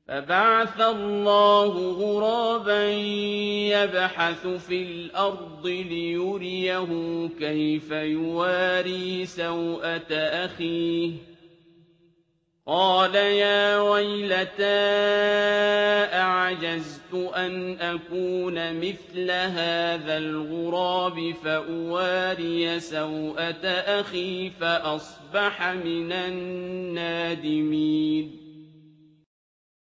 فَبَعَثَ اللَّهُ غُرَابًا يَبْحَثُ فِي الْأَرْضِ لِيُرِيَهُ كَيْفَ يُوَارِي سَوْءَةَ أَخِيهِ ۚ قَالَ يَا وَيْلَتَا أَعَجَزْتُ أَنْ أَكُونَ مِثْلَ هَٰذَا الْغُرَابِ فَأُوَارِيَ سَوْءَةَ أَخِي فَأَصْبَحَ مِنَ النَّادِمِينَ